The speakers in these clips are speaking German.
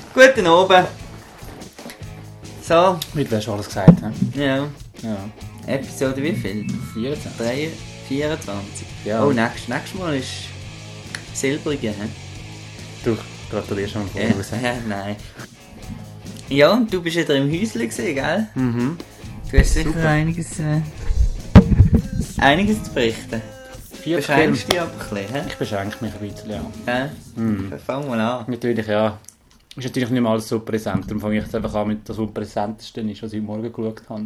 Guten Abend. So. Mit hast du alles gesagt, ne? Ja. Ja. Episode wie viel? 24. 24. Ja. Oh, nächstes Mal ist Silbrige, hä? Du gratulierst schon mal voraus. Ja, nein. Ja, und du bist wieder im Häuschen gewesen, gell? Mhm. Du hast sicher Super. einiges zu berichten. 4 Beschränkst dich aber ein bisschen, hä? Ich beschränke mich ein bisschen, ja. Ja? Dann fang mal an. Natürlich, ja. Ist natürlich nicht mal alles so präsent. Darum fange ich jetzt einfach an mit das, was präsenteste ist, was ich morgen geschaut habe.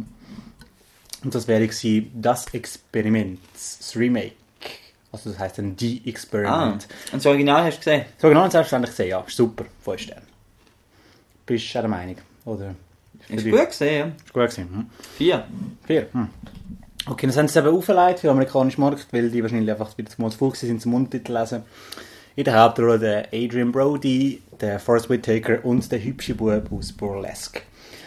Und das wäre gewesen, «Das Experiment», das Remake. Also das heisst dann «Die Experiment». Und das Original hast du gesehen? So genau, selbstverständlich gesehen, ja. Ist super, 5 Sterne. Bist du der Meinung? Oder? Ist gut gesehen, ja. Ist gut gewesen. 4. 4. Okay, dann haben sie es eben aufgeleitet für den amerikanischen Markt, weil die wahrscheinlich einfach wieder zu voll sind zum Untertitel lesen. In der Hauptrolle der Adrian Brody, der Forest Whitaker und der hübsche Bub aus Burlesque.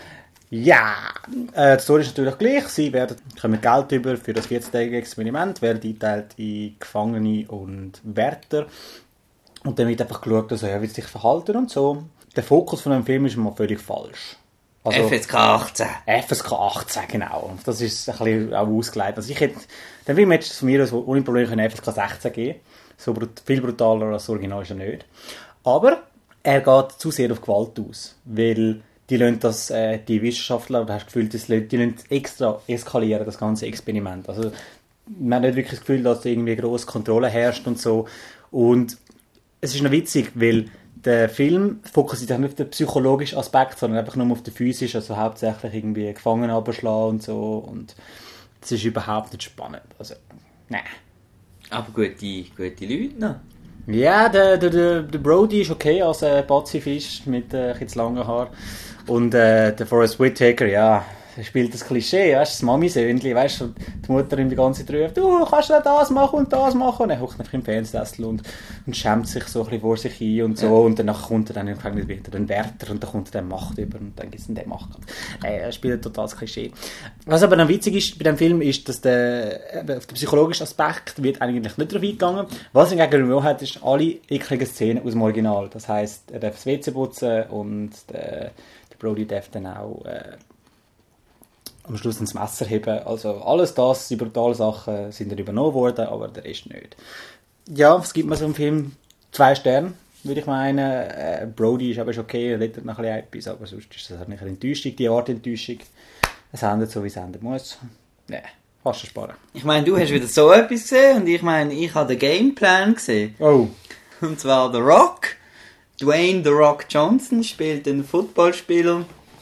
Ja, die Story ist natürlich gleich. Sie kommen Geld über für das 14-tägige Experiment, werden eingeteilt in Gefangene und Wärter. Und dann wird einfach geschaut, also, wie sie sich verhalten und so. Der Fokus von dem Film ist mal völlig falsch. Also, FSK 18. FSK 18, genau. Das ist ein bisschen auch ausgeleitet. Also den Film hätte es von mir aus ohne Probleme FSK 16 geben. So viel brutaler als das Original ist er nicht. Aber er geht zu sehr auf Gewalt aus. Weil die Wissenschaftler, du hast das Gefühl, die lassen extra eskalieren, das ganze Experiment. Also man hat nicht wirklich das Gefühl, dass da irgendwie grosse Kontrolle herrscht und so. Und es ist noch witzig, weil der Film fokussiert nicht auf den psychologischen Aspekt, sondern einfach nur auf den physischen, also hauptsächlich irgendwie Gefangene abschlagen und so. Und das ist überhaupt nicht spannend. Also, nein. Aber gute Leute noch. Ja, der Brody ist okay als Pazifist mit etwas langen Haaren. Und der Forest Whitaker, ja, er spielt das Klischee, weißt du, das Mami-Söhnchen, weißt du, die Mutter ihm die ganze Zeit ruft, du kannst ja das machen und das machen. Und er hockt einfach im Fernsehsessel und schämt sich so ein bisschen vor sich hin und so. Ja. Und danach kommt er dann im Gefängnis wieder den Wärter und dann kommt er dann Macht über und dann gibt es den Macht. Er spielt total das Klischee. Was aber dann witzig ist bei dem Film, ist, dass auf den psychologischen Aspekt wird eigentlich nicht drauf eingegangen. Was hingegen auch hat, ist alle ekligen Szenen aus dem Original. Das heisst, er darf das WC putzen und der Brody darf dann auch am Schluss ins Messer heben. Also alles das, die brutalen Sachen sind dann übernommen worden, aber der Rest nicht. Ja, was gibt man so im Film? 2 Sterne, würde ich meinen. Brody ist aber schon okay, er rettet noch ein bisschen etwas, aber sonst ist das halt nicht eine Enttäuschung, die Art Enttäuschung. Es endet so, wie es enden muss. Nee, fast sparen. Ich meine, du hast wieder so etwas gesehen und ich meine, ich habe den Gameplan gesehen. Oh. Und zwar The Rock. Dwayne «The Rock» Johnson spielt einen Footballspieler,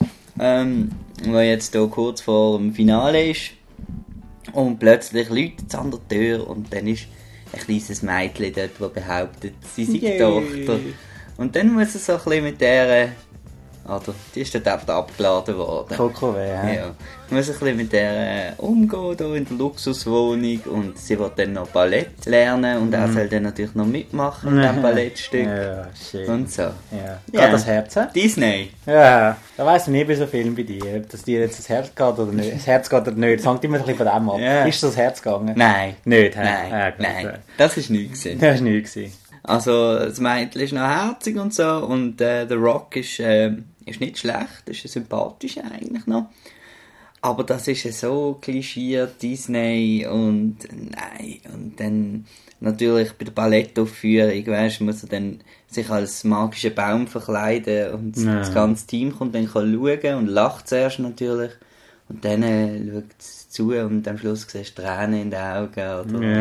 der jetzt hier kurz vor dem Finale ist. Und plötzlich läutet es an der Tür und dann ist ein kleines Mädchen dort, das behauptet, sie sei die Tochter. Und dann muss er so ein bisschen mit der... Oder, die ist dort einfach abgeladen worden. Coco ja. Muss ein bisschen mit der umgehen, hier in der Luxuswohnung. Und sie will dann noch Ballett lernen und er soll dann natürlich noch mitmachen in diesem Ballettstück. Ja, schön. Und so. Ja. Geht das Herz, he? Disney. Ja, da weiss ich nie bei so Filmen bei dir, ob das dir jetzt das Herz geht oder nicht. Das Herz geht oder nicht, das hängt immer ein bisschen von dem ab. Ja. Ist das Herz gegangen? Nein. Nicht, he? Nein, Ja, gut, nein. ja. Das war nichts gewesen. Das war nichts. Also, das Mädchen ist noch herzig und so und The Rock ist nicht schlecht, ist sympathisch eigentlich noch. Aber das ist so klischiert, Disney und nein. Und dann natürlich bei der Ballettaufführung, weißt, muss er dann sich als magischen Baum verkleiden und das ganze Team kommt dann schauen und lacht zuerst natürlich. Und dann schaut es zu und am Schluss siehst du Tränen in den Augen. Oder?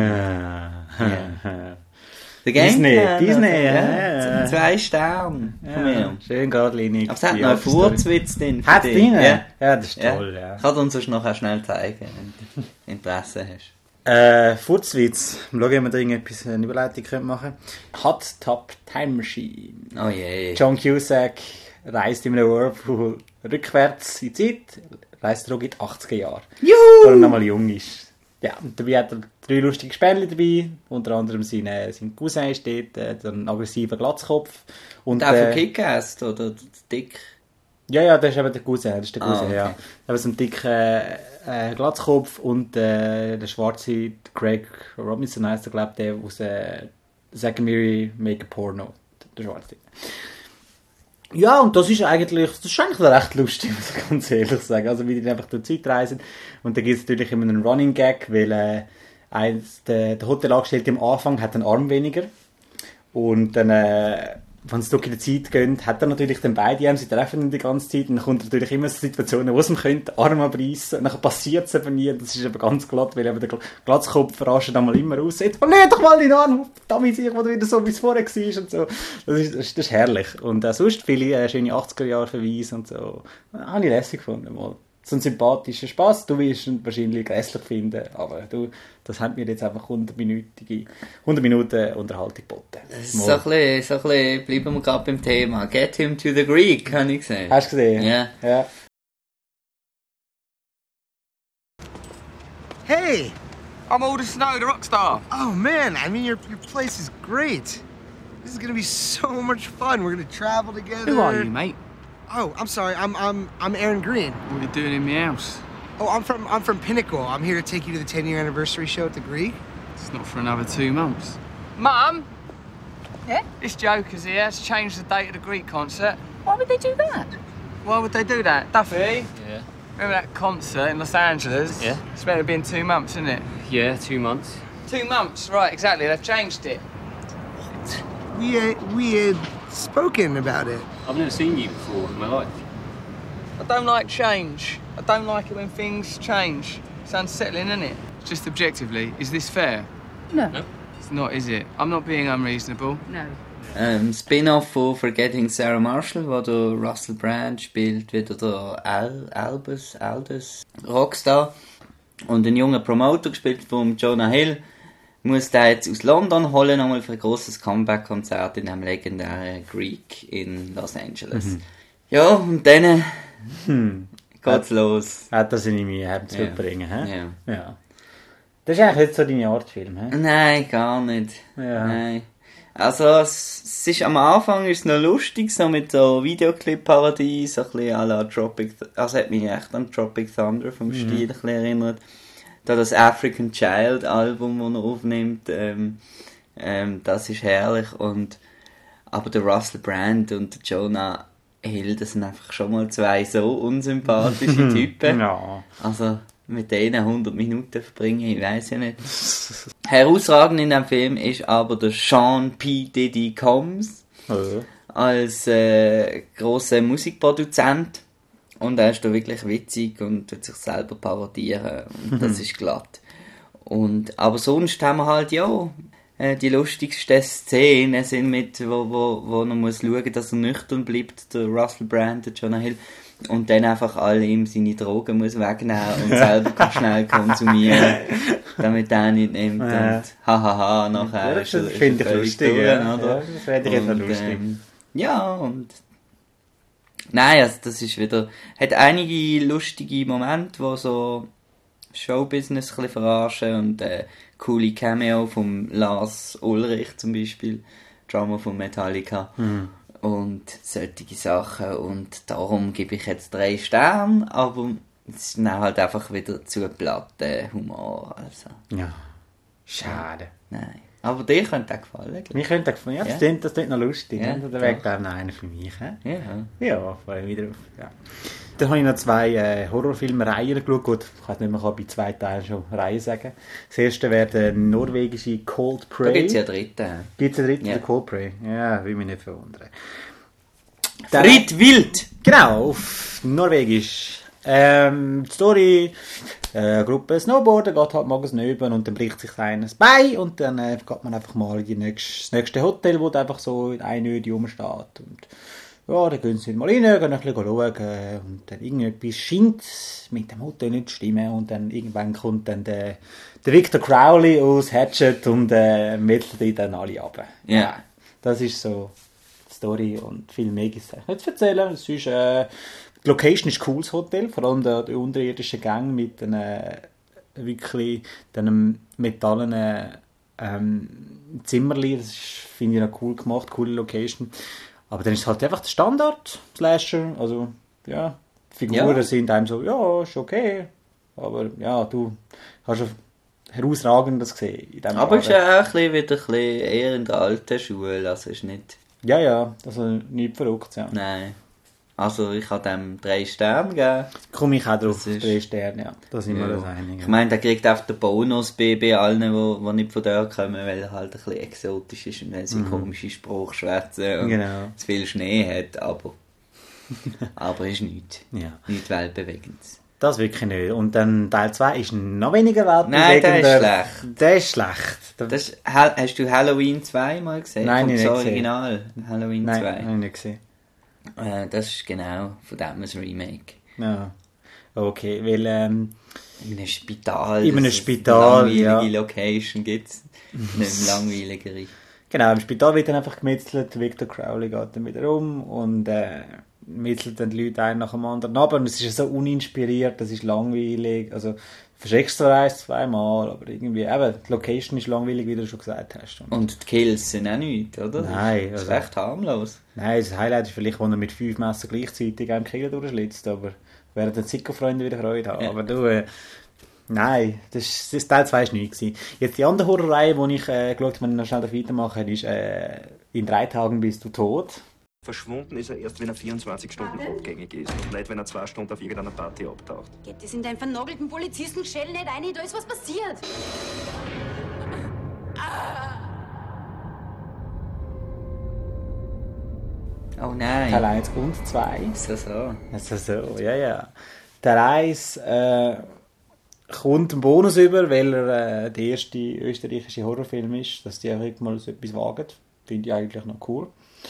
Ja. Der Disney, ja. 2 Sterne von mir. Schön geradlinig. Aber es hat noch einen Furzwitz drin. Hat es drin? Ja. Ja, das ist toll, ja. Ich kann uns sonst nachher schnell zeigen, wenn du Interesse hast. Furzwitz. Schauen, ob wir da irgendetwas eine Überleitung machen können. Hot Top Time Machine. Oh je. John Cusack reist in einem Whirlpool rückwärts in die Zeit, reist zurück in die 80er Jahre. Juhu! Weil er noch mal jung ist. Ja, und dabei hat er 3 lustige Spänne dabei, unter anderem sein Cousin steht, ein aggressiver Glatzkopf. Und der von Kick-Ass, oder der Dick? Ja, das ist eben der Cousin, Okay. ja. Aber so ein dicker Glatzkopf und der schwarze Craig Robinson heisst er, glaube ich, der aus Zack and Miri Make a Porno, der schwarze. Ja, und das ist eigentlich noch recht lustig, muss ich ganz ehrlich sagen. Also, wie die einfach durch die Zeit reisen. Und da gibt es natürlich immer einen Running Gag, weil der Hotelangestellte am Anfang hat einen Arm weniger. Und dann, wenn es durch die Zeit geht, hat er natürlich dann beide Arme, sie treffen ihn die ganze Zeit. Und dann kommt natürlich immer so Situationen, wo es ihm könnte, den Arm abreißen. Und dann passiert es eben nie. Das ist eben ganz glatt, weil eben der Glatzkopf rastet einmal immer aus. Jetzt leg doch mal deinen Arm auf, damit ich wieder so, wie es vorher war. Und so. Das ist herrlich. Und sonst viele schöne 80er-Jahre-Verweise und so. Habe ich lässig gefunden. Mal. So ein sympathischer Spaß. Du wirst ihn wahrscheinlich grässlich finden, aber das hat mir jetzt einfach 100 Minuten Unterhaltung geboten. So ein bisschen, bleiben wir gerade beim Thema. Get him to the Greek, habe ich gesehen. Hast du gesehen? Ja. Ja. Hey! I'm Alder Snow, the rock star. Oh man, I mean your place is great. This is gonna be so much fun. We're gonna travel together. Who are you, mate? Oh, I'm sorry. I'm Aaron Green. What are you doing in my house? Oh, I'm from Pinnacle. I'm here to take you to the 10-year anniversary show at the Greek. It's not for another 2 months. Mum! Yeah? This Joker's here has changed the date of the Greek concert. Why would they do that? Why would they do that? Duffy? Yeah. Remember that concert in Los Angeles? Yeah. It's meant to be in 2 months, isn't it? Yeah, 2 months. 2 months, right, exactly. They've changed it. We had spoken about it. I've never seen you before in my life. I don't like change. I don't like it when things change. It's unsettling, isn't it? Just objectively, is this fair? No. No? It's not, is it? I'm not being unreasonable. No. Spin-off von Forgetting Sarah Marshall, wo der Russell Brand spielt, wieder der Aldous Rockstar. Und ein junger Promoter gespielt von Jonah Hill, muss der jetzt aus London holen, nochmal für ein grosses Comeback-Konzert in einem legendären Greek in Los Angeles. Ja, und dann geht's los. Hat das in mir herzubringen, hä? Ja. Ja. Das ist eigentlich nicht so deine Art Film, hä? Nein, gar nicht. Ja. Nein. Also, es ist am Anfang ist es noch lustig, so mit so Videoclip-Parodie, so ein bisschen à la Tropic, also hat mich echt an Tropic Thunder vom Stil ein bisschen erinnert. Da das African Child Album, das er aufnimmt, das ist herrlich. Aber der Russell Brand und der Jonah Hill, das sind einfach schon mal zwei so unsympathische Typen. Ja. Also, mit denen 100 Minuten verbringen, ich weiß ja nicht. Herausragend in dem Film ist aber der Sean P. Diddy Combs als grosser Musikproduzent. Und er ist da wirklich witzig und tut sich selber parodieren. Und das ist glatt. Aber sonst haben wir halt, die lustigsten Szenen sind mit, wo er muss schauen, dass er nüchtern bleibt, der Russell Brand, der Jonah Hill. Und dann einfach alle ihm seine Drogen muss wegnehmen und selber schnell konsumieren, damit er nicht nimmt. Und hahaha, nachher das finde ich lustig, oder? Ja, das finde ich jetzt noch lustig. Nein, also das ist wieder, hat einige lustige Momente, wo so Showbusiness ein bisschen verarschen und coole Cameo vom Lars Ulrich zum Beispiel, Drummer von Metallica. Und solche Sachen. Und darum gebe ich jetzt 3 Sterne, aber es ist dann halt einfach wieder zu platter Humor. Also. Ja. Schade. Nein. Aber dir könnte auch gefallen. Mir könnte auch gefallen. Ja, das klingt noch lustig. Ja, Da wäre glaube ich noch einer für mich. He? Ja. Ja, vorher wieder. Ja. Dann habe ich noch 2 Horrorfilmreihen geschaut. Gut, ich weiß nicht, man kann bei 2 Teilen schon Reihen sagen. Das erste wäre der norwegische Cold Prey. Da gibt es ja einen dritten. Gibt es einen dritten, Ja. der Cold Prey? Ja, will mich nicht verwundern. Fried Wild! Genau, auf Norwegisch. Die Story, eine Gruppe Snowboarder geht halt morgens neben und dann bricht sich einer das Bein und dann geht man einfach mal in das nächste Hotel, wo einfach so in einer Öde rumsteht. Und ja, dann gehen sie mal rein, gehen ein bisschen schauen und dann irgendetwas scheint mit dem Hotel nicht zu stimmen und dann irgendwann kommt dann der Victor Crowley aus Hatchet und mittelt die dann alle ab. Ja. Das ist so die Story und viel mehr gibt es nicht zu erzählen. Es ist, die Location ist ein cooles Hotel, vor allem der unterirdische Gang mit wirklich einem metallenen Zimmerli. Das finde ich noch cool gemacht, coole Location. Aber dann ist es halt einfach der Standard-Slasher. Also, ja, die Figuren sind einem so, ja, ist okay. Aber ja, du hast schon Herausragendes gesehen. In diesem Aber es ist Laden. ja auch wieder ein bisschen eher in der alten Schule. Also ist nicht Ja, also nichts verrückt. Ja. Nein. Also ich habe dem 3 Sterne gegeben. Komme ich auch drauf, Das ist- 3 Sterne, ja. Da sind wir uns einig. Ich meine, der kriegt einfach den Bonus bei allen, die nicht von dort kommen, weil er halt ein bisschen exotisch ist und weil sie komische Sprache schwätzen und Genau. zu viel Schnee hat, aber ist nichts. Ja. Nichts Weltbewegendes. Das wirklich nicht. Und dann Teil 2 ist noch weniger Nein, der ist weltbewegender. schlecht. Der ist schlecht. Das ist, hast du Halloween 2 mal gesehen? Nein, Vom nicht gesehen. Original. Halloween Nein, 2. habe ich nicht gesehen. Das ist genau von dem ein Remake. Ja. Okay, weil In einem Spital. In einem dass es Spital, eine langweilige ja. Location gibt es. Nicht langweiligere. genau, im Spital wird dann einfach gemetzelt, Victor Crowley geht dann wieder um und metzelt dann die Leute einen nach dem anderen ab und es ist so uninspiriert, das ist langweilig, also verschreckst zwar 1-2 Mal, aber irgendwie, eben, die Location ist langweilig, wie du schon gesagt hast. Und die Kills sind auch nichts, oder? Nein, Das ist also- recht harmlos. Nein, das Highlight ist vielleicht, wenn er mit 5 Messer gleichzeitig einen Killer durchschlitzt, aber werden die Sicko-Freunde wieder Freude haben. Ja. Aber du, nein, das Teil 2 war nichts gewesen. Jetzt die andere Horrorreihe, die ich geschaut habe, wenn wir noch schnell weitermachen, ist «In 3 Tagen bist du tot». Verschwunden ist er erst, wenn er 24 Stunden abgängig ist und nicht, wenn er 2 Stunden auf irgendeiner Party abtaucht. Geht das in deinen vernagelten Polizistenschell nicht rein? Da ist was passiert. Oh nein. Teil 1 und 2. So. Also so, ja. Teil 1 kommt einen Bonus über, weil er der erste österreichische Horrorfilm ist, dass die auch mal so etwas wagen. Finde ich eigentlich noch cool.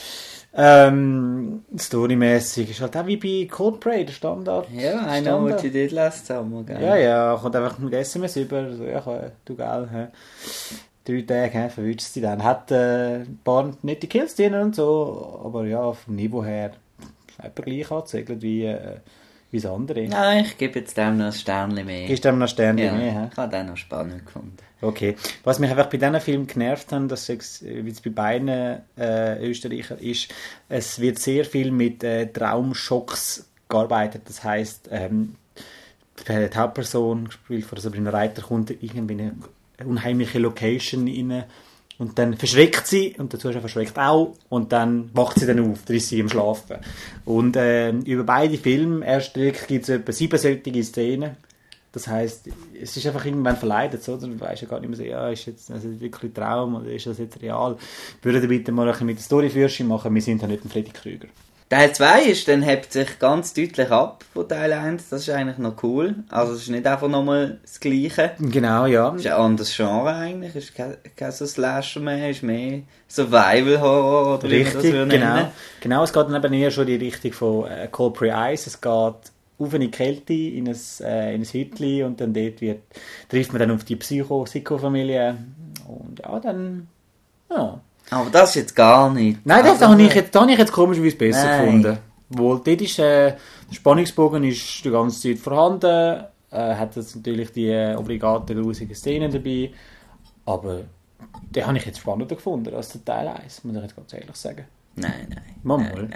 Storymäßig ist halt auch wie bei Coldplay, der Standard. Ja, I know what you did last summer, gell? Ja, kommt einfach mit SMS über. So, ja, du geil, hä? 3 Tage, verwünscht sie dann. Hat ein paar nette Kills drin und so, aber ja, vom Niveau her etwa gleich angezählt wie das andere. Nein, ich gebe jetzt dem noch ein Sternchen mehr. Gibst du dem noch Sterne Ja, mehr, hä? ich habe den noch spannend gefunden. Okay. Was mich einfach bei diesen Filmen genervt hat, dass es, wie es bei beiden Österreichern ist, es wird sehr viel mit Traumschocks gearbeitet. Das heisst, die Hauptperson, gespielt von Sabrina Reiter, kommt irgendwie in eine unheimliche Location rein und dann verschreckt sie und der Zuschauer verschreckt auch und dann wacht sie dann auf, dann ist sie im Schlafen. Und über beide Filme, erst gibt es etwa 7 solche Szenen. Das heisst, es ist einfach irgendwann verleidet, oder? Du weißt ja gar nicht mehr so, ja, ist jetzt das wirklich ein Traum oder ist das jetzt real? Würdet ihr bitte mal ein bisschen mit der Storyführung machen, wir sind ja nicht ein Freddy Krüger. Teil 2 ist, dann hebt sich ganz deutlich ab von Teil 1. Das ist eigentlich noch cool. Also es ist nicht einfach nochmal das Gleiche. Genau, ja. Es ist ein anderes Genre eigentlich. Es ist kein so Slasher mehr, es ist mehr Survival-Horror oder wie man das Richtig, würde genau. nennen. Genau, es geht dann eben eher schon in die Richtung von Coldplay Ice. Es geht auf eine Kälte, in ein Hütchen und dann dort trifft man dann auf die Psycho-Familie und ja, dann, ja. Aber das ist jetzt gar nicht. Nein, das Also, habe ich jetzt komischerweise besser Nein. gefunden. Wohl, dort ist, der Spannungsbogen ist die ganze Zeit vorhanden, hat jetzt natürlich die obligaten grusigen Szenen dabei, aber den habe ich jetzt spannender gefunden als der Teil 1, muss ich jetzt ganz ehrlich sagen. Nein. Mal.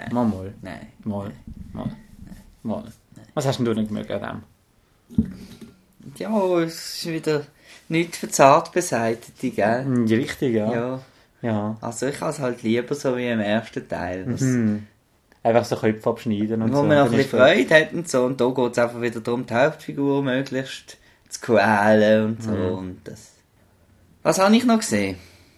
Was hast denn du nicht gemerkt an dem? Ja, es ist wieder nichts für Zartbeseitigte, gell? Ja, richtig, ja. Ja. Also ich habe es halt lieber so wie im ersten Teil. Einfach so Köpfe abschneiden und Wo so. man noch Dann ein ist bisschen Freude hat und so. Und da geht es einfach wieder darum, die Hauptfigur möglichst zu quälen und so. Und das. Was habe ich noch gesehen?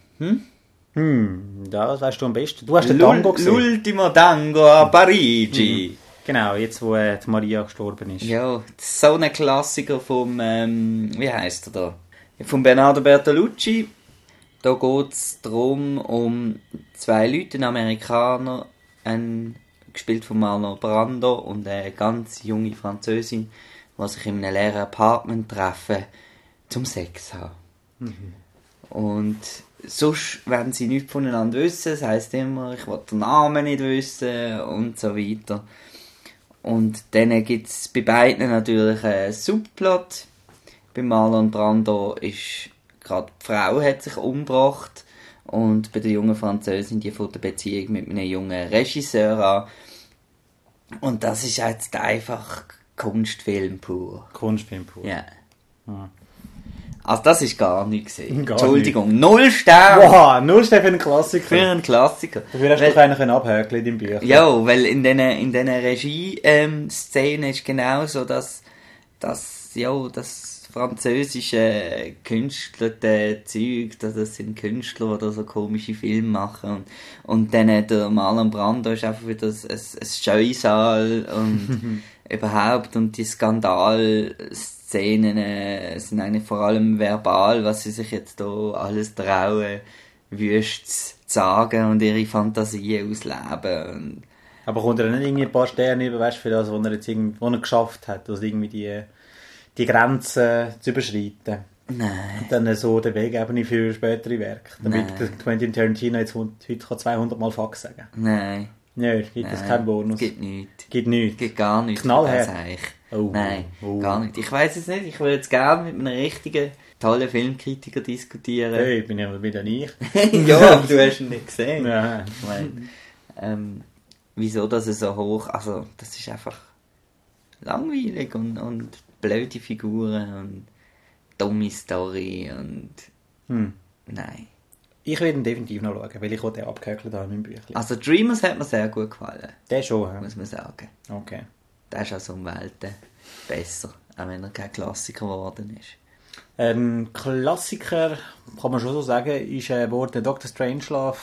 Ja, das weißt du am besten. Du hast den Tango gesehen. L'ultimo Tango a Parigi. Genau, jetzt wo die Maria gestorben ist. Ja, das ist so ein Klassiker vom, wie heisst er da? Von Bernardo Bertolucci. Da geht es darum, um 2 Leute, ein Amerikaner, gespielt von Marlon Brando, und eine ganz junge Französin, die sich in einem leeren Apartment treffen, zum Sex haben. Und sonst werden sie nichts voneinander wissen, das heisst immer, ich will den Namen nicht wissen und so weiter. Und dann gibt es bei beiden natürlich einen Subplot. Bei Marlon Brando ist gerade die Frau hat sich umgebracht und bei der jungen Französin die von der Beziehung mit einem jungen Regisseur an. Und das ist jetzt einfach Kunstfilm pur. Kunstfilm pur. Ja. Also das ist gar nichts gesehen. Gar Entschuldigung, 0 Sterne Wow, 0 Sterne für einen Klassiker. für einen Klassiker. Dafür hast du doch einen abhökeln in deinem Büchlein. Ja, weil in diesen Regie-Szenen ist genau so, dass französische Künstler, Zeug, das sind Künstler, die so komische Filme machen und dann der Marlon Brando ist einfach wieder ein Scheusal und überhaupt und die Skandalszenen sind eigentlich vor allem verbal, was sie sich jetzt da alles trauen, wüst zu sagen und ihre Fantasie ausleben und Aber kommt er nicht irgendwie ein paar Sterne über, weißt du, für das, was er jetzt wo er geschafft hat, also irgendwie die Grenzen zu überschreiten? Nein. Und dann so den Weg eben für spätere Werke. Damit der Quentin Tarantino jetzt heute 200 Mal Fuck sagen. Nein. Ja, gibt es keinen Bonus. Gibt nichts. Gibt nichts. Gibt gar nichts. Knallhart. Das eigentlich. Oh. Nein, Oh. gar nicht. Ich weiss es nicht. Ich würde jetzt gerne mit einem richtigen, tollen Filmkritiker diskutieren. Hey, bin ja wieder ich. Ja, aber du hast ihn nicht gesehen. Ja. Ich meine, wieso das so hoch... Also, das ist einfach langweilig und blöde Figuren und dumme Story und... Nein. Ich werde ihn definitiv noch schauen, weil ich den abgehökelt habe in meinem Büchlein. Also Dreamers hat mir sehr gut gefallen, Der schon, ja. muss man sagen. Okay. Der ist also um Welten besser, auch wenn er kein Klassiker geworden ist. Ein Klassiker, kann man schon so sagen, ist geworden Dr. Strangelove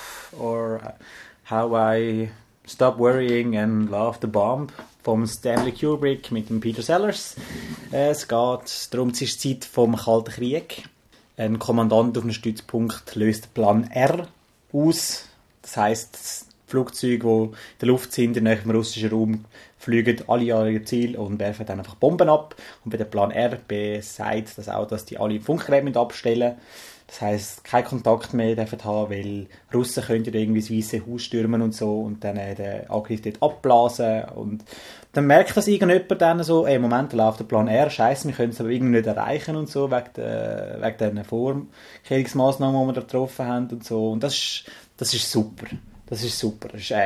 or How I Stop Worrying and Love the Bomb vom Stanley Kubrick mit dem Peter Sellers. Es geht darum, es ist die Zeit vom Kalten Krieg. Ein Kommandant auf einem Stützpunkt löst Plan R aus. Das heisst, Flugzeuge, die in der Luft sind, in einem russischen Raum, fliegen alle an ihr Ziel und werfen dann einfach Bomben ab. Und bei dem Plan R besagt das auch, dass die alle Funkgeräte abstellen. Das heisst, keinen Kontakt mehr dürfen haben, weil Russen könnten irgendwie das Weisse Haus stürmen und so und dann den Angriff dort abblasen. Und dann merkt das irgendjemand dann so, ey, Moment, da läuft der Plan R, scheiße, wir können es aber irgendwie nicht erreichen und so, wegen den Vorkehrungsmaßnahmen, die wir da getroffen haben und so. Und das ist super. Das ist super. Das ist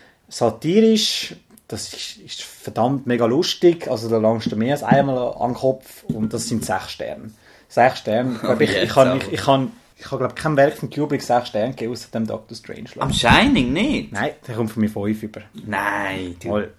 satirisch, das ist verdammt mega lustig, also da langst du mehr als einmal an den Kopf und das sind 6 Sterne. 6 Sterne. Ich habe glaube kein Werk von Kubrick 6 Sterne gegeben, außer dem Dr. Strangelove. Am Shining nicht? Nein, der kommt von mir 5 über. Nein, du. Voll.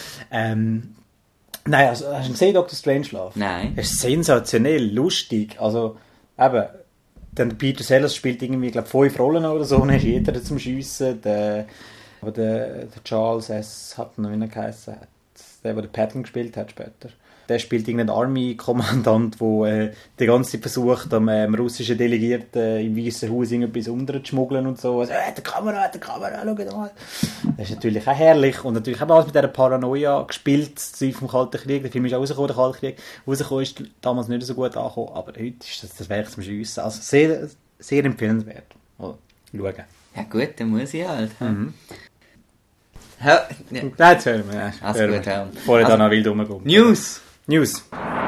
Nein, also hast du gesehen, Dr. Strangelove? Nein. Es ist sensationell, lustig. Also, eben, dann Peter Sellers spielt irgendwie, glaube 5 Rollen oder so, und dann ist jeder zum Schiessen. Aber der Charles S. hat noch wie er geheißen hat. Der Patton gespielt hat später. Der spielt irgendeinen Army-Kommandant, der die ganze Zeit versucht, am russischen Delegierten im Weißen Haus irgendetwas unterzuschmuggeln und so. Also, der Kamera, schau mal. Das ist natürlich auch herrlich. Und natürlich auch alles mit dieser Paranoia gespielt, vom Kalten Krieg. Der Film ist auch rausgekommen, der Kalte Krieg. Rausgekommen ist damals nicht so gut angekommen, aber heute ist das Werk zum Schiessen. Also sehr, sehr empfehlenswert. Also, schauen. Ja gut, dann muss ich halt. Ja. Nein, jetzt hören wir. Also gut, ja. Bevor ich da noch wild rumgehe. News.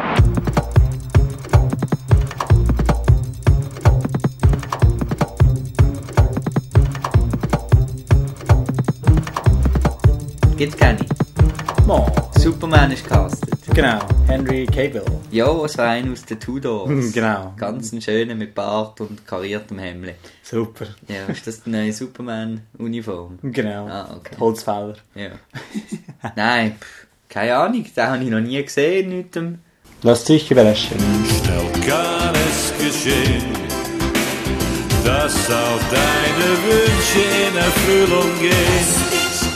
Gibt's keine. Oh, Superman ist castet. genau, Henry Cavill. Ja, es war einer aus den Tudors. Genau. Ganz ein schöner mit Bart und kariertem Hemd. Super. Ja, ist das die neue Superman-Uniform? Genau. Ah, okay. Holzfäller. Ja. Nein, keine Ahnung, den habe ich noch nie gesehen. Nicht Lass dich überraschen. Schnell kann es geschehen, dass auch deine Wünsche in Erfüllung gehen.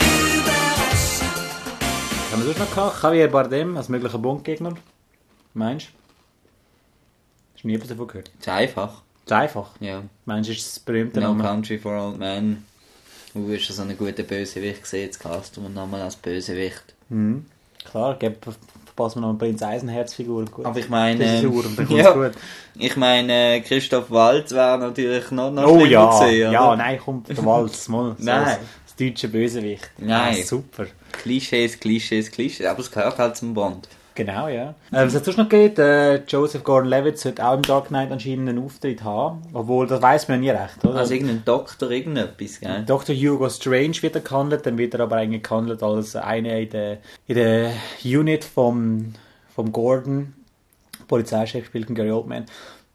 Haben wir das noch gehabt? Javier Bardem als möglicher Bond-Gegner? Meinst du? Hast du nie etwas davon gehört? ist einfach. Das ist einfach. Ja. Meinst du, ist das berühmte No Name? Country for Old Men. Ist so einen guten Bösewicht gesehen, jetzt casten wir nochmal als Bösewicht. Klar, verpassen wir noch eine Prinz Eisenherz-Figur. Gut. Aber ich meine, Das ist und dann kommt's ja, gut. ich meine, Christoph Waltz wäre natürlich noch Oh schlimmer ja, gewesen, ja, oder? nein, kommt der Walz mal. So Nein. Das deutsche Bösewicht. Nein. Ah, super. Klischees, aber es gehört halt zum Bond. Genau, ja. Was hat es noch gegeben? Joseph Gordon-Levitt sollte auch im Dark Knight anscheinend einen Auftritt haben. Obwohl, das weiss man ja nie recht, oder? Also irgendein Doktor, irgendetwas, gell? Dr. Hugo Strange wird er gehandelt, dann wird er aber eigentlich gehandelt als einer in der Unit vom Gordon. Polizeichef spielt Gary Oldman.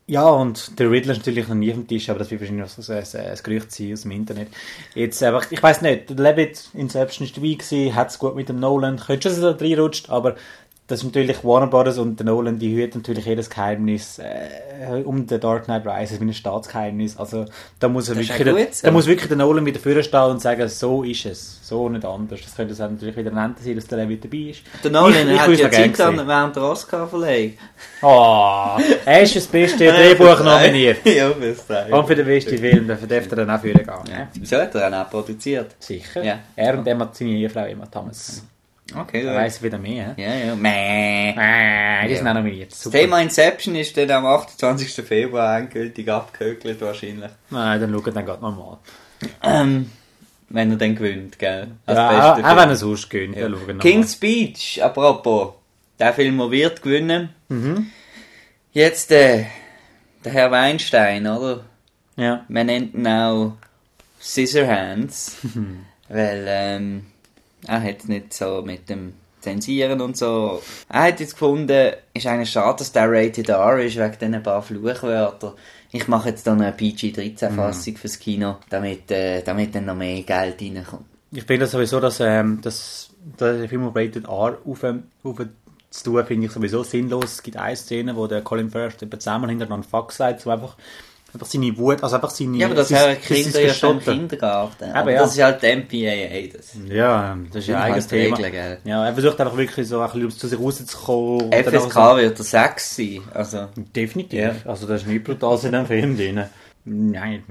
Ja, und der Riddler ist natürlich noch nie auf dem Tisch, aber das wird wahrscheinlich so ein Gerücht sein aus dem Internet. Jetzt einfach, ich weiss nicht, der Levitt Inception ist dabei gewesen, hat es gut mit dem Nolan, könnte schon, dass er da reinrutscht, aber das ist natürlich Warner Brothers und der Nolan, die hüten natürlich jedes Geheimnis um den Dark Knight Rises wie ein Staatsgeheimnis. Also da muss er da muss wirklich der Nolan wieder vorstehen und sagen, so ist es, so nicht anders. Das könnte dann natürlich wieder ein Ende sein, dass der Levitt dabei ist. Der Nolan hat ja Zeit während der Oscar-Verleihung. Er ist das beste Drehbuch nominiert. Ja, bis dahin. Und für den besten Film, dafür darf er dann auch führen gehen. Ja. Wieso hat er auch produziert? Sicher. Ja. Er und seine Ehefrau Emma Thomas. Okay, da weiss wieder mehr. Ja. Die sind auch nominiert. Super. Das Thema Inception ist dann am 28. Februar endgültig abgehökelt wahrscheinlich. Nein, dann schaut dann gerade nochmal. Wenn er dann gewinnt, gell? Ja, auch wenn er sonst gewinnt. Ja. King's Speech, apropos. Der Film, der wird gewinnen. Jetzt der Herr Weinstein, oder? Ja. Man nennt ihn auch Scissorhands, weil er hat es nicht so mit dem Zensieren und so. Er hat jetzt gefunden, ist eigentlich schade, dass der Rated R ist, wegen diesen paar Fluchwörter. Ich mache jetzt dann eine PG-13-Fassung fürs Kino, damit dann noch mehr Geld reinkommt. Ich finde das sowieso, dass der Film auf Rated R auf zu tun, finde ich sowieso sinnlos. Es gibt eine Szene, wo der Colin Firth etwa 10-mal hintereinander Fuck sagt, so einfach seine Wut, also einfach seine... Ja, aber das hören Kinder ja schon im Kindergarten. Aber ja. Das ist halt MPAA. Ja, das ist ja ein eigenes Thema. Regeln, ja, er versucht einfach wirklich so ein bisschen zu sich rauszukommen. FSK wird der Sex sein. Also. Definitiv. Ja. Also da ist nichts Brutales in dem Film drin. Nein,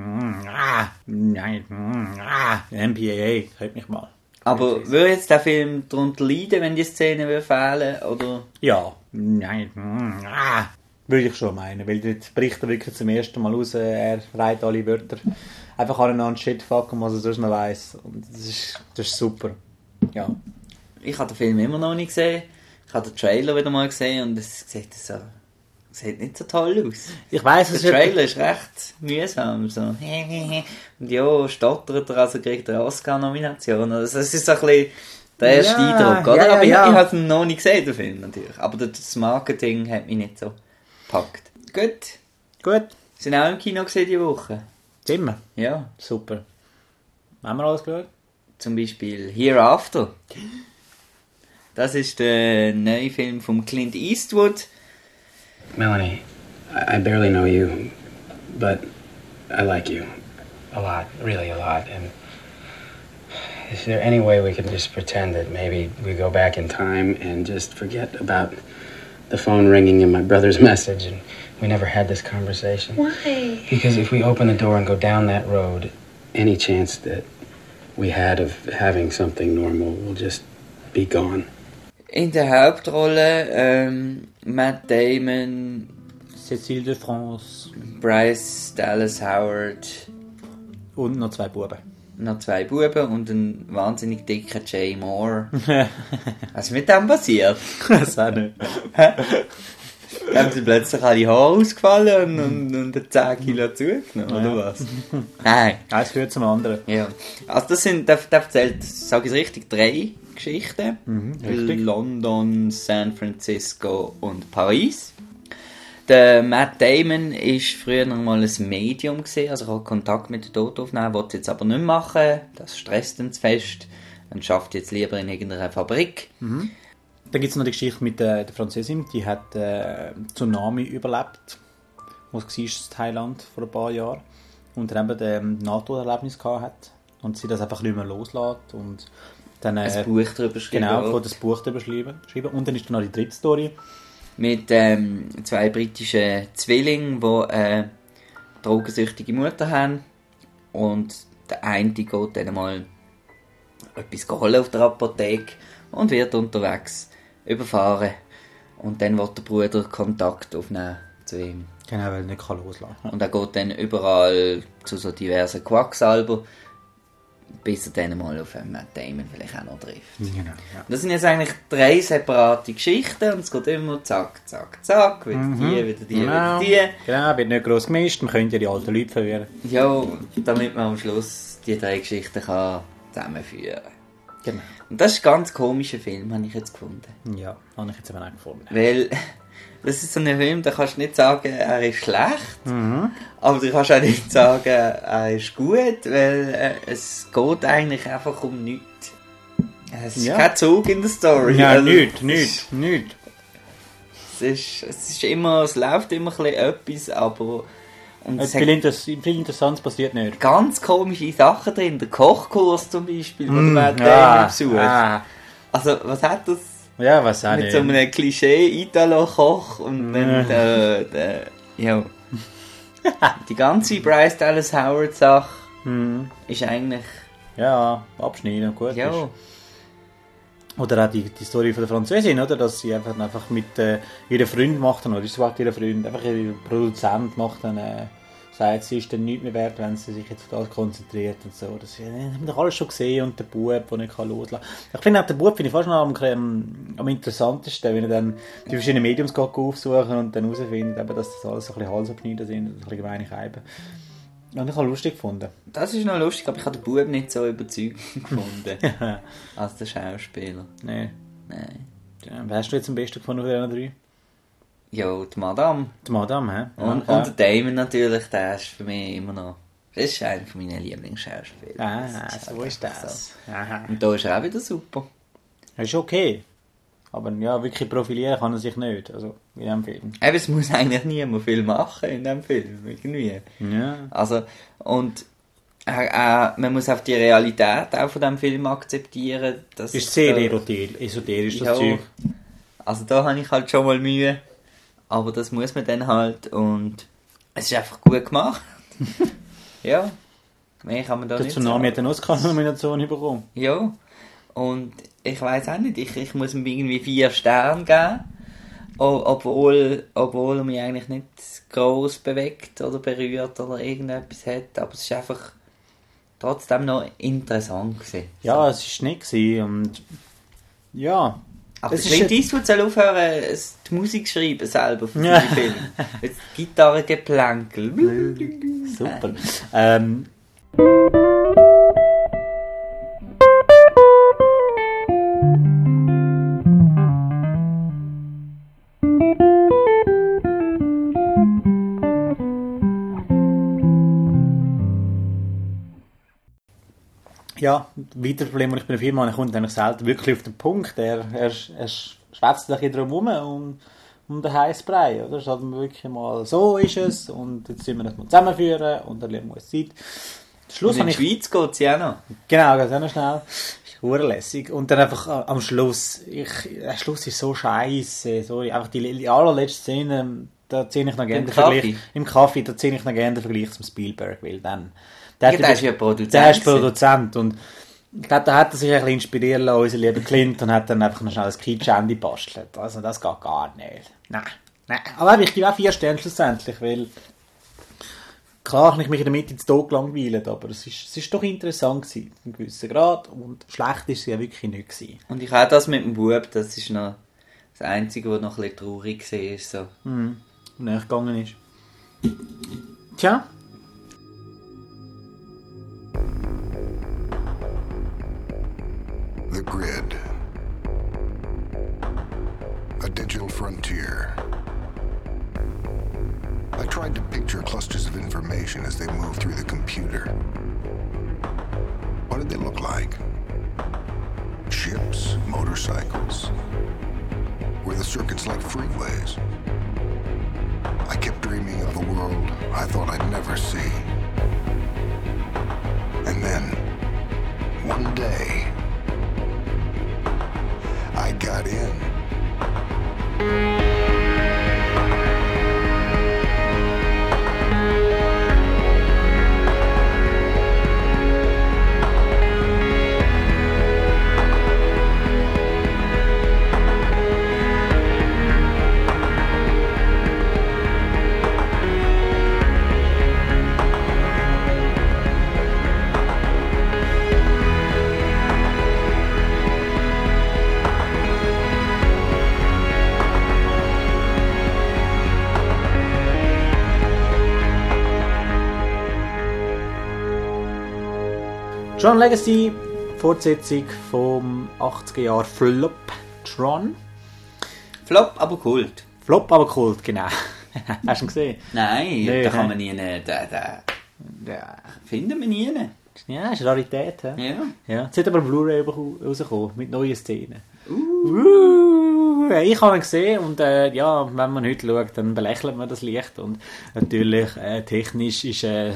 MPAA, hört mich mal. Aber würde jetzt der Film darunter leiden, wenn die Szene fehlen, oder? Ja, würde ich schon meinen, weil dort bricht er wirklich zum ersten Mal raus, er reiht alle Wörter einfach aneinander shitfucken, was er sonst noch weiss. Und das ist super. Ja. Ich habe den Film immer noch nicht gesehen. Ich habe den Trailer wieder mal gesehen und es sieht nicht so toll aus. Ich weiss, der Trailer ist recht mühsam. So. Und ja, stottert er, also kriegt er Oscar-Nomination. Also es ist so ein bisschen der erste Eindruck, oder? Ja, aber ich ja. habe ihn noch nicht gesehen, den Film natürlich. Aber das Marketing hat mich nicht so gepackt. Gut. Sind auch im Kino gesehen diese Woche? Sind wir? Ja. Super. Haben wir alles geschaut? Zum Beispiel Hereafter. Das ist der neue Film von Clint Eastwood. Melanie, I barely know you, but I like you. A lot, really a lot. And is there any way we could just pretend that maybe we go back in time and just forget about the phone ringing and my brother's message and we never had this conversation? Why? Because if we open the door and go down that road, any chance that we had of having something normal will just be gone. In der Hauptrolle Matt Damon, Cécile de France, Bryce Dallas Howard und noch zwei Buben. Und ein wahnsinnig dicker Jay Moore. Was ist mit dem passiert? Das auch nicht. Haben sie plötzlich alle Haare ausgefallen und 10 Kilo zugenommen, oder was? Nein. Eins führt zum anderen. Ja. Also der erzählt, sage ich es richtig, 3 Geschichten. London, San Francisco und Paris. Der Matt Damon war früher noch mal ein Medium gewesen, also er hat Kontakt mit den Toten aufnehmen, will es jetzt aber nicht machen, das stresst ihn zu fest und schafft jetzt lieber in irgendeiner Fabrik. Dann gibt es noch die Geschichte mit der Französin, die hat Tsunami überlebt, wo es war in Thailand vor ein paar Jahren und dann eben ein NATO-Erlebnis gehabt hat und sie das einfach nicht mehr loslässt und dann ein Buch darüber schreiben. Genau, das Buch darüber schreiben. Und dann ist dann noch die dritte Story. Mit 2 britischen Zwillingen, die eine drogensüchtige Mutter haben. Und der eine geht dann mal etwas holen auf der Apotheke und wird unterwegs überfahren. Und dann will der Bruder Kontakt aufnehmen zu ihm. Genau, weil er nicht loslassen kann. Und er geht dann überall zu so diversen Quacksalber, bis er dann mal auf Matt Damon vielleicht auch noch trifft. Genau, ja. Das sind jetzt eigentlich 3 separate Geschichten und es geht immer zack, zack, zack, wieder die. Genau, wird nicht gross gemischt, man könnte ja die alten Leute verwirren. Ja, damit man am Schluss die 3 Geschichten kann zusammenführen kann. Genau. Und das ist ein ganz komischer Film, habe ich jetzt gefunden. Ja, habe ich jetzt eben auch gefunden. Weil das ist so ein Film, da kannst du nicht sagen, er ist schlecht, aber du kannst auch nicht sagen, er ist gut, weil es geht eigentlich einfach um nichts. Es ist kein Zug in der Story. Ja, also, nichts. Es läuft immer ein bisschen etwas, aber... Und viel Interessantes passiert nicht. Ganz komische Sachen drin. Der Kochkurs zum Beispiel, wo der besucht. Also, was hat das was auch mit nicht. so einem Klischee-Italo-Koch und dann ja. Die ganze Bryce Dallas Howard-Sache ist eigentlich... Ja, abschneiden, gut Ja. ist. Oder auch die Story von der Französin, oder? Dass sie einfach mit ihren Freund macht, oder ist überhaupt ihr Freund, einfach ihr Produzent macht dann, sagt, sie ist dann nichts mehr wert, wenn sie sich jetzt auf das konzentriert und so. Das haben wir doch alles schon gesehen und der Bub, der nicht loslassen kann. Ich finde auch, den Bub finde ich fast noch am interessantesten, wenn er dann die verschiedenen Mediums aufsuchen und dann herausfindet, dass das alles so ein bisschen Halsabschneiden sind und ein bisschen gemeine Scheiben. Und ich habe es lustig gefunden. Das ist noch lustig, aber ich habe den Bub nicht so überzeugend gefunden. Als der Schauspieler. Nein. Ja, wer hast du jetzt am besten gefunden von diesen 3? Ja, die Madame. Die Madame, hä? Und der Damon natürlich, der ist für mich immer noch... Das ist einer von meinen Lieblingsschauspielern. So ist das. So. Und da ist er auch wieder super. Das ist okay. Aber ja, wirklich profilieren kann er sich nicht, also in diesem Film. Eben, es muss eigentlich niemand viel machen in diesem Film, irgendwie. Ja. Also, und man muss auch die Realität auch von diesem Film akzeptieren. Das ist sehr esoterisch, das Zeug. Also da habe ich halt schon mal Mühe, aber das muss man dann halt und es ist einfach gut gemacht. Ja, mehr kann man da der nicht Tsunami sagen. hat eine Oscar-Nomination bekommen. Ja, und ich weiss auch nicht, ich muss ihm irgendwie 4 Sterne geben, obwohl er mich eigentlich nicht gross bewegt oder berührt oder irgendetwas hat, aber es ist einfach trotzdem noch interessant gewesen. Ja, es war nicht gewesen und ja. Aber Clint Eastwood soll aufhören, die Musik schreiben selber für seine Filme. Jetzt Gitarrengeplänkel. Super. Ja, ein weiteres Problem, das ich bei der Firma habe, kommt eigentlich selten wirklich auf den Punkt. Er schwätzt ein bisschen drum herum um den heißen Brei, oder? Statt wirklich mal, so ist es, und jetzt müssen wir das mal zusammenführen, und dann muss Zeit. Und in die Schweiz geht es ja auch noch. Genau, geht es auch noch schnell. Ist urlässig. Und dann einfach am Schluss, der Schluss ist so scheiße, sorry, einfach die allerletzte Szene, da ziehe ich noch gerne den Vergleich. Im Kaffee, da ziehe ich noch gerne den Vergleich zum Spielberg, weil dann... Der ist ja Produzent. Der ist Produzent und ich glaube, da hat er sich ein bisschen inspirieren lassen, unser lieber Clint, und hat dann einfach noch schnell ein Kitsch-Ende bastelt. Also das geht gar nicht. Nein. Aber ich gebe auch 4 Sterne schlussendlich, weil klar kann ich mich in der Mitte ins Tod gelangweilen, aber es ist doch interessant gewesen, in gewissen Grad, und schlecht ist sie ja wirklich nicht gewesen. Und ich auch das mit dem Bub, das ist noch das Einzige, was noch ein bisschen traurig war. So. Nachgegangen ist. Tja. The Grid. A digital frontier. I tried to picture clusters of information as they move through the computer. What did they look like? Ships, motorcycles? Were the circuits like freeways? I kept dreaming of a world I thought I'd never see. And then, one day, I got in. Tron Legacy, Fortsetzung vom 80er Jahr Flop Tron. Flop, aber Kult. Flop, aber Kult, genau. Hast du ihn gesehen? Nein, Nee, da kann nein. man nie, den finden wir nie. Ja, ist eine Rarität. He? Ja. Ja. Jetzt hat aber Blu-ray rausgekommen, mit neuen Szenen. Ich habe ihn gesehen und ja, wenn man heute schaut, dann belächelt man das Licht und natürlich technisch ist der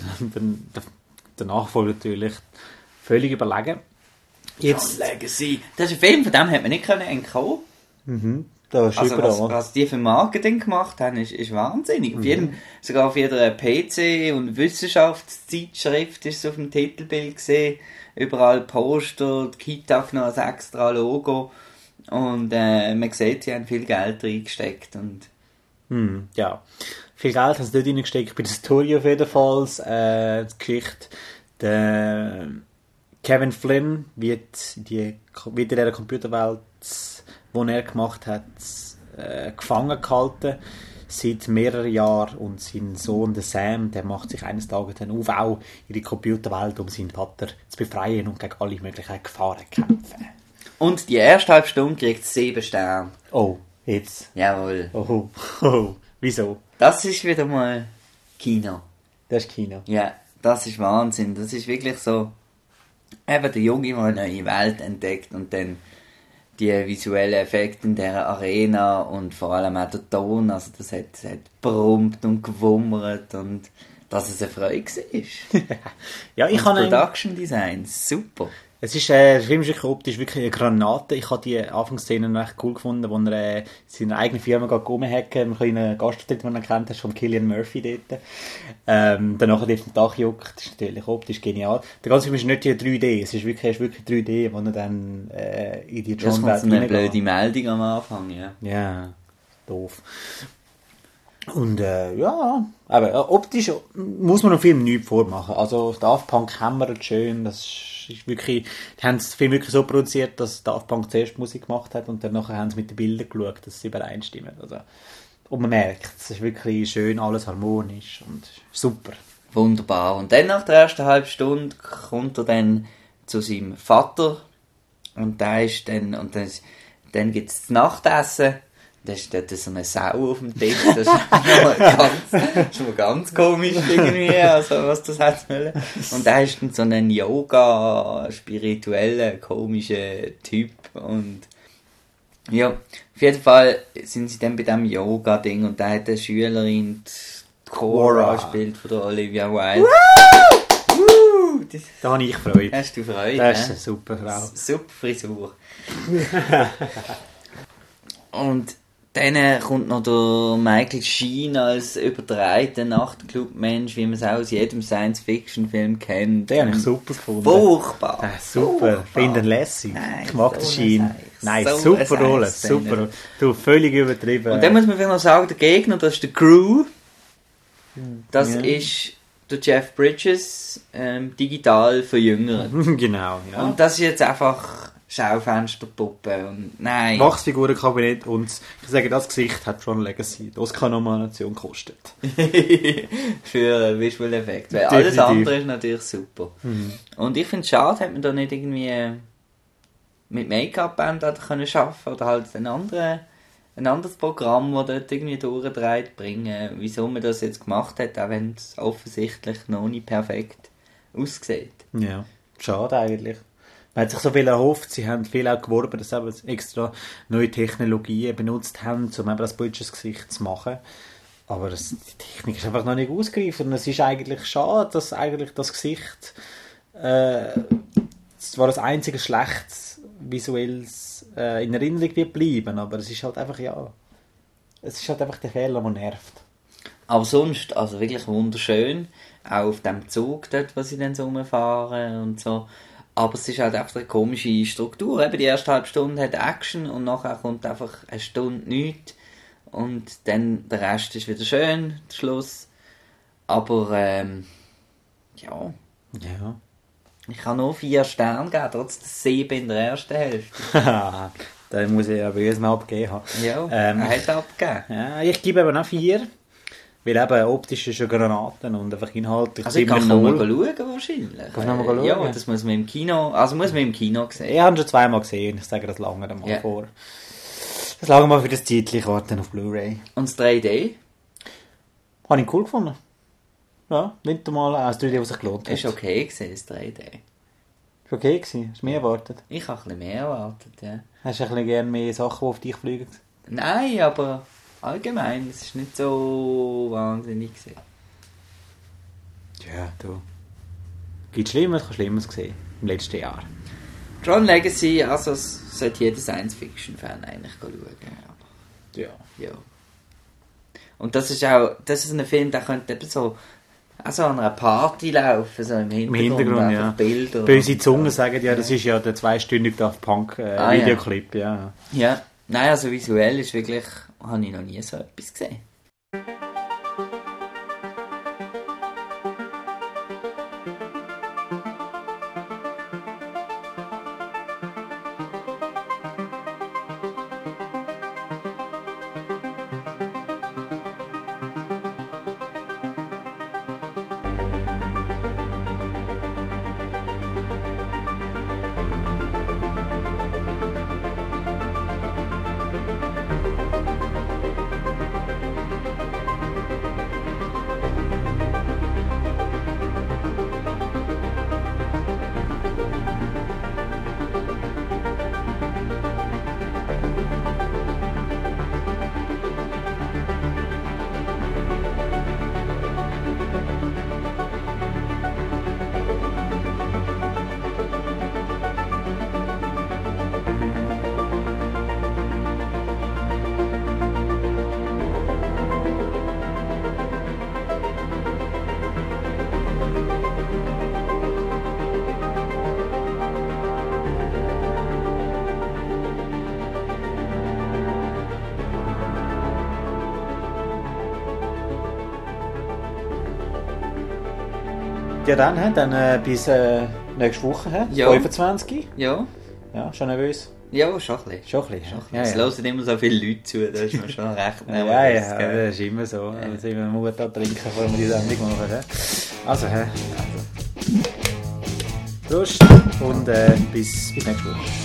Nachfolger natürlich völlig überlegen. Jetzt Legacy. Das ist ein Film, von dem hat man nicht entkommen. Da ist Also überall. was die für Marketing gemacht haben, ist wahnsinnig. Sogar auf jeder PC- und Wissenschaftszeitschrift ist es auf dem Titelbild gesehen. Überall Poster, die Kita hat noch als extra Logo. Und man sieht, sie haben viel Geld reingesteckt. Und Ja, viel Geld haben sie dort reingesteckt. Bei der Story auf jeden Fall. Die Geschichte. Der Kevin Flynn wird in dieser Computerwelt, die er gemacht hat, gefangen gehalten seit mehreren Jahren. Und sein Sohn, der Sam, der macht sich eines Tages dann auf, auch in die Computerwelt, um seinen Vater zu befreien und gegen alle möglichen Gefahren zu kämpfen. Und die erste halbe Stunde kriegt 7 Sterne. Oh, jetzt. Jawohl. Oh. Wieso? Das ist wieder mal Kino. Das ist Kino. Ja, das ist Wahnsinn. Das ist wirklich so, eben der Junge, der eine neue Welt entdeckt und dann die visuellen Effekte in dieser Arena und vor allem auch der Ton, also das hat brummt und gewummert und dass es eine Freude war. Ja, ich und habe Production Design, super. Es ist, der Film ist wirklich optisch wirklich eine Granate. Ich habe die Anfangsszenen recht cool gefunden, wo er seine eigene Firma rumhacken, einen kleinen Gastauftritt, den man kennt, das ist von Cillian Murphy dort. Danach hat er auf dem Dach juckt, das ist natürlich optisch genial. Der ganze Film ist nicht hier 3D, es ist wirklich 3D, wo er dann in die Das John ist eine blöde Meldung am Anfang, ja. Ja, doof. Und ja, aber optisch muss man dem Film nichts vormachen. Also Daft Punk hämmert schön, das ist wirklich, die haben den Film wirklich so produziert, dass Daft Punk zuerst Musik gemacht hat und dann nachher haben sie mit den Bildern geschaut, dass sie übereinstimmen. Also, und man merkt, es ist wirklich schön, alles harmonisch und super. Wunderbar. Und dann nach der ersten halben Stunde kommt er dann zu seinem Vater und der ist dann, und dann gibt es das Nachtessen. Da ist dort so eine Sau auf dem Tisch. Das ist schon mal ganz komisch irgendwie, also was das hat wollen. Und da ist dann so ein Yoga-spiritueller, komischer Typ. Und ja, auf jeden Fall sind sie dann bei diesem Yoga-Ding und da hat eine Schülerin die Cora gespielt von der Olivia Wilde. Da habe ich Freude. Hast du Freude? Das ist eine super Frau. Super Frisur. Und dann kommt noch der Michael Sheen als überdrehter Nachtclub-Mensch, wie man es auch aus jedem Science-Fiction-Film kennt. Den habe ich super gefunden. Furchtbar. Ja, super. Ich finde ihn lässig. Nein, ich mag so den Sheen. Nein, Nein, so super eine Rolle. Szene. Super. Du, völlig übertrieben. Und dann muss man vielleicht noch sagen, der Gegner, das ist der Crew. Das Ja. ist der Jeff Bridges, digital verjüngert. Genau, ja. Und das ist jetzt einfach Schaufensterpuppe und nein. Wachsfigurenkabinett und ich sage, das Gesicht hat schon Legacy. Die Oscar-Nomination gekostet. Für Visual Effekt. Weil alles Definitiv. andere ist natürlich super. Und ich finde es schade, hat man da nicht irgendwie mit Make-up-Band können schaffen oder halt ein anderes Programm, das dort irgendwie durchdreht, bringen. Wieso man das jetzt gemacht hat, auch wenn es offensichtlich noch nicht perfekt aussieht. Ja, schade eigentlich. Man hat sich so viel erhofft, sie haben viel auch geworben, dass sie extra neue Technologien benutzt haben, um eben das Bridges-Gesicht zu machen. Aber die Technik ist einfach noch nicht ausgereift und es ist eigentlich schade, dass eigentlich das Gesicht zwar das einzige schlechtes visuelles in Erinnerung wird bleiben, aber es ist halt einfach, ja, es ist halt einfach der Fehler, der nervt. Aber sonst, also wirklich wunderschön, auch auf dem Zug dort, wo sie dann so rumfahren und so. Aber es ist halt einfach eine komische Struktur. Eben die erste halbe Stunde hat Action und nachher kommt einfach eine Stunde nichts. Und dann der Rest ist wieder schön, der Schluss. Aber, ja. Ja. Ich kann nur 4 Sterne geben, trotz der 7 in der ersten Hälfte. Da muss ich aber erstmal abgeben haben. Ja, er hat abgegeben. Ja, ich gebe eben auch 4. Weil eben optisch ist ja Granaten und einfach inhaltlich Also ich kann noch mal schauen wahrscheinlich. Kannst du noch mal schauen? Ja, das muss man im Kino, also muss man im Kino sehen. Ich habe ihn schon zweimal gesehen, ich sage das lange einmal Ja. vor. Das lagen wir für das zeitliche Warten auf Blu-ray. Und das 3D? Habe ich cool gefunden. Ja, nicht mal ein 3D, was sich gelohnt hat. Ist okay gewesen, das 3D. Ist okay gewesen? Hast du mehr erwartet? Ich habe ein bisschen mehr erwartet, ja. Hast du ein bisschen gerne mehr Sachen, die auf dich fliegen? Nein, aber allgemein, es ist nicht so wahnsinnig gewesen. Ja, du. Gibt Schlimmeres, ich habe Schlimmeres gesehen im letzten Jahr. Tron Legacy, also es sollte jeder Science-Fiction-Fan eigentlich schauen. Aber ja. Und das ist ein Film, der könnte eben so also an einer Party laufen, so im Hintergrund ja. Bilder. Böse Zungen sagen ja, das ist ja der 2-stündige Daft Punk Videoclip, ja. Ja, nein, also visuell ist wirklich, habe ich noch nie so etwas gesehen. Ja, dann bis nächste Woche, ja. 25. Ja. Ja, schon nervös? Ja, schon ein bisschen. Schon ein bisschen. Ja. Es hören immer so viele Leute zu, da ist man schon recht nervös. Ja, das ist immer so. Ja. Also immer Mut trinken, bevor wir die Sendung machen. Also, Prost und bis nächste Woche.